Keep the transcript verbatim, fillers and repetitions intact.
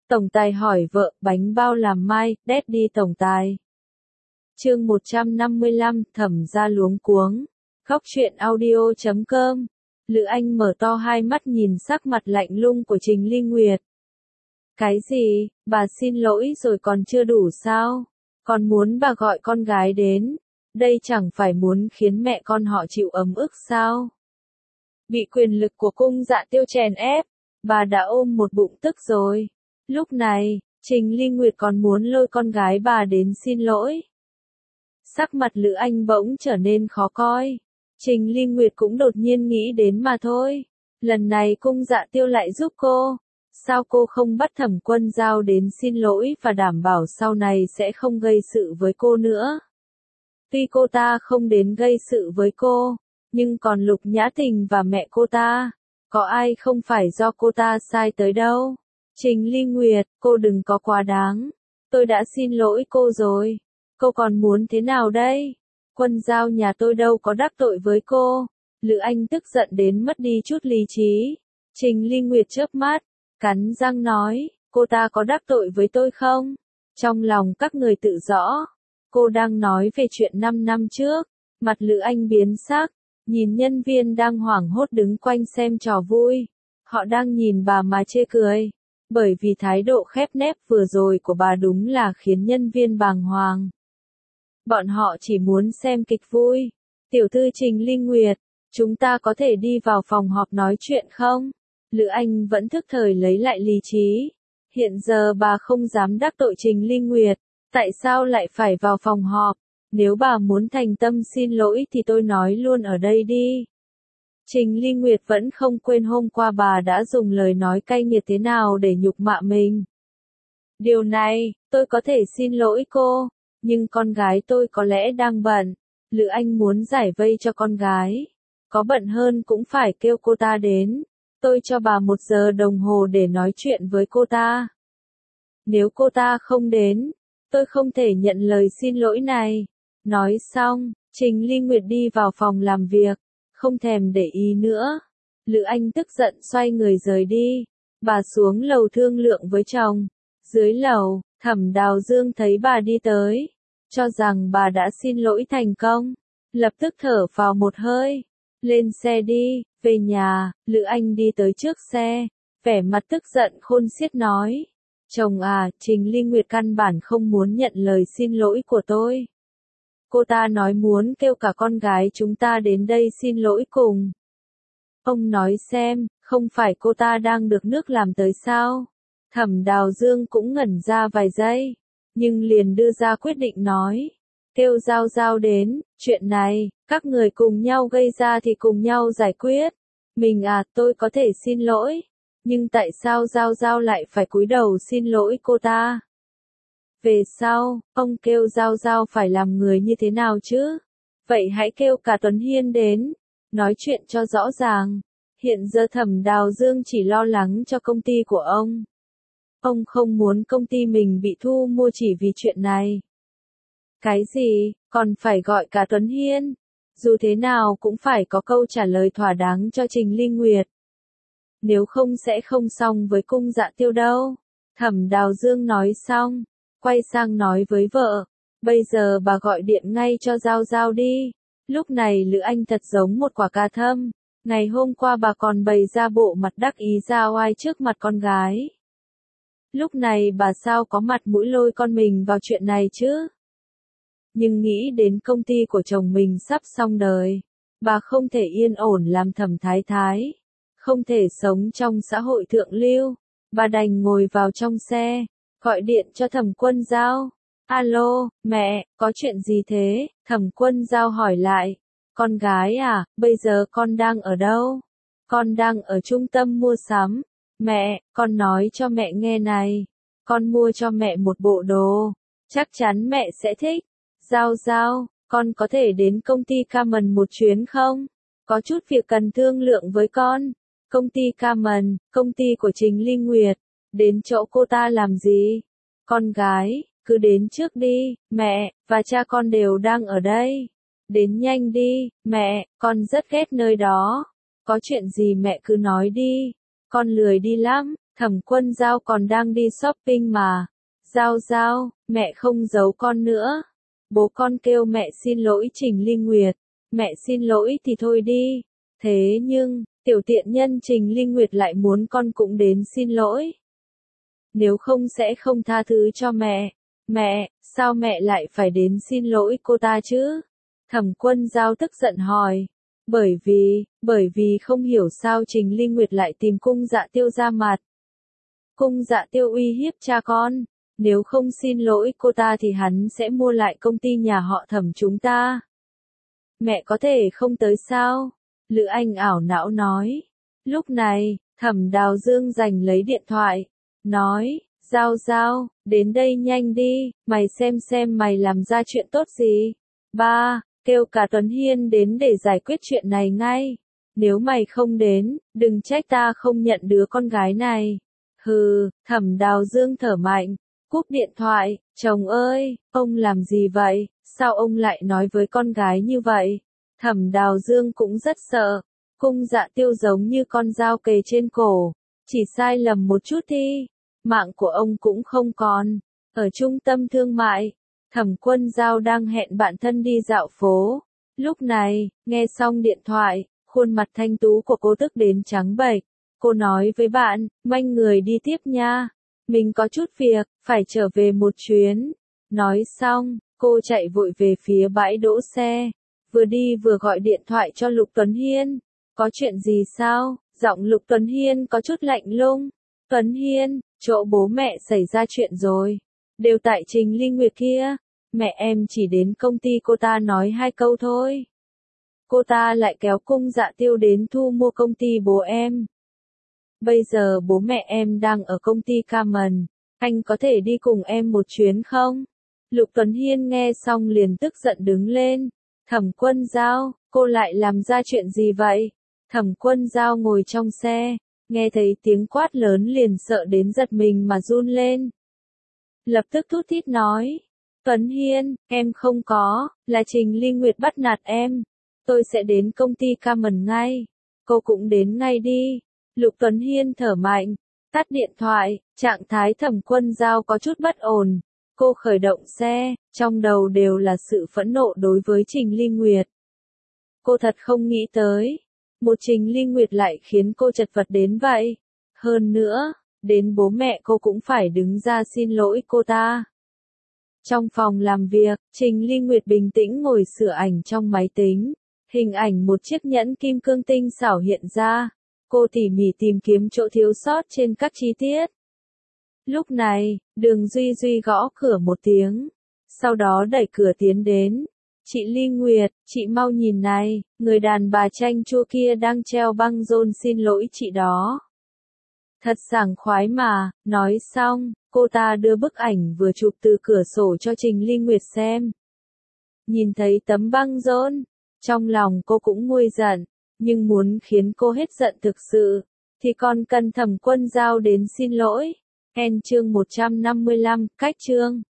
Tổng tài hỏi vợ, bánh bao làm mai, đét đi tổng tài. Chương một trăm năm mươi lăm, Thẩm gia luống cuống. Góc truyện audio chấm com. Lữ Anh mở to hai mắt nhìn sắc mặt lạnh lùng của Trình Ly Nguyệt. Cái gì, bà xin lỗi rồi còn chưa đủ sao? Còn muốn bà gọi con gái đến? Đây chẳng phải muốn khiến mẹ con họ chịu ấm ức sao? Bị quyền lực của cung Dạ Tiêu chèn ép, bà đã ôm một bụng tức rồi. Lúc này, Trình Ly Nguyệt còn muốn lôi con gái bà đến xin lỗi. Sắc mặt Lữ Anh bỗng trở nên khó coi. Trình Ly Nguyệt cũng đột nhiên nghĩ đến mà thôi. Lần này cung Dạ Tiêu lại giúp cô. Sao cô không bắt Thẩm Quân Giao đến xin lỗi và đảm bảo sau này sẽ không gây sự với cô nữa? Tuy cô ta không đến gây sự với cô, nhưng còn Lục Nhã Tình và mẹ cô ta, có ai không phải do cô ta sai tới đâu? Trình Ly Nguyệt, cô đừng có quá đáng. Tôi đã xin lỗi cô rồi. Cô còn muốn thế nào đây? Quân Giao nhà tôi đâu có đắc tội với cô. Lữ Anh tức giận đến mất đi chút lý trí. Trình Ly Nguyệt chớp mắt, cắn răng nói, cô ta có đắc tội với tôi không? Trong lòng các người tự rõ. Cô đang nói về chuyện năm năm trước. Mặt Lữ Anh biến sắc, nhìn nhân viên đang hoảng hốt đứng quanh xem trò vui. Họ đang nhìn bà mà chê cười. Bởi vì thái độ khép nép vừa rồi của bà đúng là khiến nhân viên bàng hoàng. Bọn họ chỉ muốn xem kịch vui. Tiểu thư Trình Ly Nguyệt, chúng ta có thể đi vào phòng họp nói chuyện không? Lữ Anh vẫn thức thời lấy lại lý trí. Hiện giờ bà không dám đắc tội Trình Ly Nguyệt. Tại sao lại phải vào phòng họp? Nếu bà muốn thành tâm xin lỗi thì tôi nói luôn ở đây đi. Trình Ly Nguyệt vẫn không quên hôm qua bà đã dùng lời nói cay nghiệt thế nào để nhục mạ mình. Điều này, tôi có thể xin lỗi cô, nhưng con gái tôi có lẽ đang bận. Lữ Anh muốn giải vây cho con gái. Có bận hơn cũng phải kêu cô ta đến. Tôi cho bà một giờ đồng hồ để nói chuyện với cô ta. Nếu cô ta không đến, tôi không thể nhận lời xin lỗi này. Nói xong, Trình Ly Nguyệt đi vào phòng làm việc. Không thèm để ý nữa. Lữ Anh tức giận xoay người rời đi. Bà xuống lầu thương lượng với chồng. Dưới lầu, Thẩm Đào Dương thấy bà đi tới. Cho rằng bà đã xin lỗi thành công. Lập tức thở vào một hơi. Lên xe đi, về nhà. Lữ Anh đi tới trước xe. Vẻ mặt tức giận khôn xiết nói. Chồng à, Trình Ly Nguyệt căn bản không muốn nhận lời xin lỗi của tôi. Cô ta nói muốn kêu cả con gái chúng ta đến đây xin lỗi cùng. Ông nói xem, không phải cô ta đang được nước làm tới sao? Thẩm Đào Dương cũng ngẩn ra vài giây, nhưng liền đưa ra quyết định nói. Kêu Giao Giao đến, chuyện này, các người cùng nhau gây ra thì cùng nhau giải quyết. Mình à, tôi có thể xin lỗi, nhưng tại sao Giao Giao lại phải cúi đầu xin lỗi cô ta? Về sau, ông kêu Giao Giao phải làm người như thế nào chứ? Vậy hãy kêu cả Tuấn Hiên đến, nói chuyện cho rõ ràng. Hiện giờ Thẩm Đào Dương chỉ lo lắng cho công ty của ông. Ông không muốn công ty mình bị thu mua chỉ vì chuyện này. Cái gì, còn phải gọi cả Tuấn Hiên? Dù thế nào cũng phải có câu trả lời thỏa đáng cho Trình Ly Nguyệt. Nếu không sẽ không xong với cung Dạ Tiêu đâu. Thẩm Đào Dương nói xong, quay sang nói với vợ, bây giờ bà gọi điện ngay cho Giao Giao đi. Lúc này Lữ Anh thật giống một quả cà thâm. Ngày hôm qua bà còn bày ra bộ mặt đắc ý ra oai trước mặt con gái. Lúc này bà sao có mặt mũi lôi con mình vào chuyện này chứ? Nhưng nghĩ đến công ty của chồng mình sắp xong đời, bà không thể yên ổn làm thẩm thái thái, không thể sống trong xã hội thượng lưu. Bà đành ngồi vào trong xe, gọi điện cho Thẩm Quân Giao. Alo, mẹ, có chuyện gì thế? Thẩm Quân Giao hỏi lại. Con gái à, bây giờ con đang ở đâu? Con đang ở trung tâm mua sắm. Mẹ, con nói cho mẹ nghe này. Con mua cho mẹ một bộ đồ. Chắc chắn mẹ sẽ thích. Giao Giao, con có thể đến công ty Carmen một chuyến không? Có chút việc cần thương lượng với con. Công ty Carmen, công ty của Trình Ly Nguyệt. Đến chỗ cô ta làm gì? Con gái, cứ đến trước đi, mẹ, và cha con đều đang ở đây. Đến nhanh đi, mẹ, con rất ghét nơi đó. Có chuyện gì mẹ cứ nói đi. Con lười đi lắm. Thẩm Quân Giao còn đang đi shopping mà. Giao Giao, mẹ không giấu con nữa. Bố con kêu mẹ xin lỗi Trình Ly Nguyệt. Mẹ xin lỗi thì thôi đi. Thế nhưng, tiểu tiện nhân Trình Ly Nguyệt lại muốn con cũng đến xin lỗi. Nếu không sẽ không tha thứ cho mẹ. Mẹ, sao mẹ lại phải đến xin lỗi cô ta chứ? Thẩm Quân Giao tức giận hỏi. Bởi vì, bởi vì không hiểu sao Trình Ly Nguyệt lại tìm Cung Dạ Tiêu ra mặt. Cung Dạ Tiêu uy hiếp cha con. Nếu không xin lỗi cô ta thì hắn sẽ mua lại công ty nhà họ Thẩm chúng ta. Mẹ có thể không tới sao? Lữ Anh ảo não nói. Lúc này, Thẩm Đào Dương giành lấy điện thoại. Nói, Giao Giao, đến đây nhanh đi, mày xem xem mày làm ra chuyện tốt gì. Ba, kêu cả Tuấn Hiên đến để giải quyết chuyện này ngay. Nếu mày không đến, đừng trách ta không nhận đứa con gái này. Hừ, Thẩm Đào Dương thở mạnh, cúp điện thoại. Chồng ơi, ông làm gì vậy? Sao ông lại nói với con gái như vậy? Thẩm Đào Dương cũng rất sợ. Cung Dạ Tiêu giống như con dao kề trên cổ. Chỉ sai lầm một chút đi, mạng của ông cũng không còn. Ở trung tâm thương mại, Thẩm Quân Giao đang hẹn bạn thân đi dạo phố. Lúc này, nghe xong điện thoại, khuôn mặt thanh tú của cô tức đến trắng bệch. Cô nói với bạn, manh người đi tiếp nha. Mình có chút việc, phải trở về một chuyến. Nói xong, cô chạy vội về phía bãi đỗ xe. Vừa đi vừa gọi điện thoại cho Lục Tuấn Hiên. Có chuyện gì sao? Giọng Lục Tuấn Hiên có chút lạnh lùng. Tuấn Hiên, chỗ bố mẹ xảy ra chuyện rồi. Đều tại Trình Ly Nguyệt kia. Mẹ em chỉ đến công ty cô ta nói hai câu thôi. Cô ta lại kéo Cung Dạ Tiêu đến thu mua công ty bố em. Bây giờ bố mẹ em đang ở công ty Carmen. Anh có thể đi cùng em một chuyến không? Lục Tuấn Hiên nghe xong liền tức giận đứng lên. Thẩm Quân Giao, cô lại làm ra chuyện gì vậy? Thẩm Quân Giao ngồi trong xe, nghe thấy tiếng quát lớn liền sợ đến giật mình mà run lên. Lập tức thút thít nói, Tuấn Hiên, em không có, là Trình Ly Nguyệt bắt nạt em. Tôi sẽ đến công ty Carmen ngay. Cô cũng đến ngay đi. Lục Tuấn Hiên thở mạnh, tắt điện thoại, trạng thái Thẩm Quân Giao có chút bất ổn. Cô khởi động xe, trong đầu đều là sự phẫn nộ đối với Trình Ly Nguyệt. Cô thật không nghĩ tới. Một Trình Ly Nguyệt lại khiến cô chật vật đến vậy. Hơn nữa, đến bố mẹ cô cũng phải đứng ra xin lỗi cô ta. Trong phòng làm việc, Trình Ly Nguyệt bình tĩnh ngồi sửa ảnh trong máy tính. Hình ảnh một chiếc nhẫn kim cương tinh xảo hiện ra. Cô tỉ mỉ tìm kiếm chỗ thiếu sót trên các chi tiết. Lúc này, Đường Duy Duy gõ cửa một tiếng. Sau đó đẩy cửa tiến đến. Chị Ly Nguyệt, chị mau nhìn này, người đàn bà chanh chua kia đang treo băng rôn xin lỗi chị đó. Thật sảng khoái mà, nói xong, cô ta đưa bức ảnh vừa chụp từ cửa sổ cho Trình Ly Nguyệt xem. Nhìn thấy tấm băng rôn, trong lòng cô cũng nguôi giận, nhưng muốn khiến cô hết giận thực sự, thì còn cần Thẩm Quân Giao đến xin lỗi. End chương một trăm năm mươi lăm, cách chương.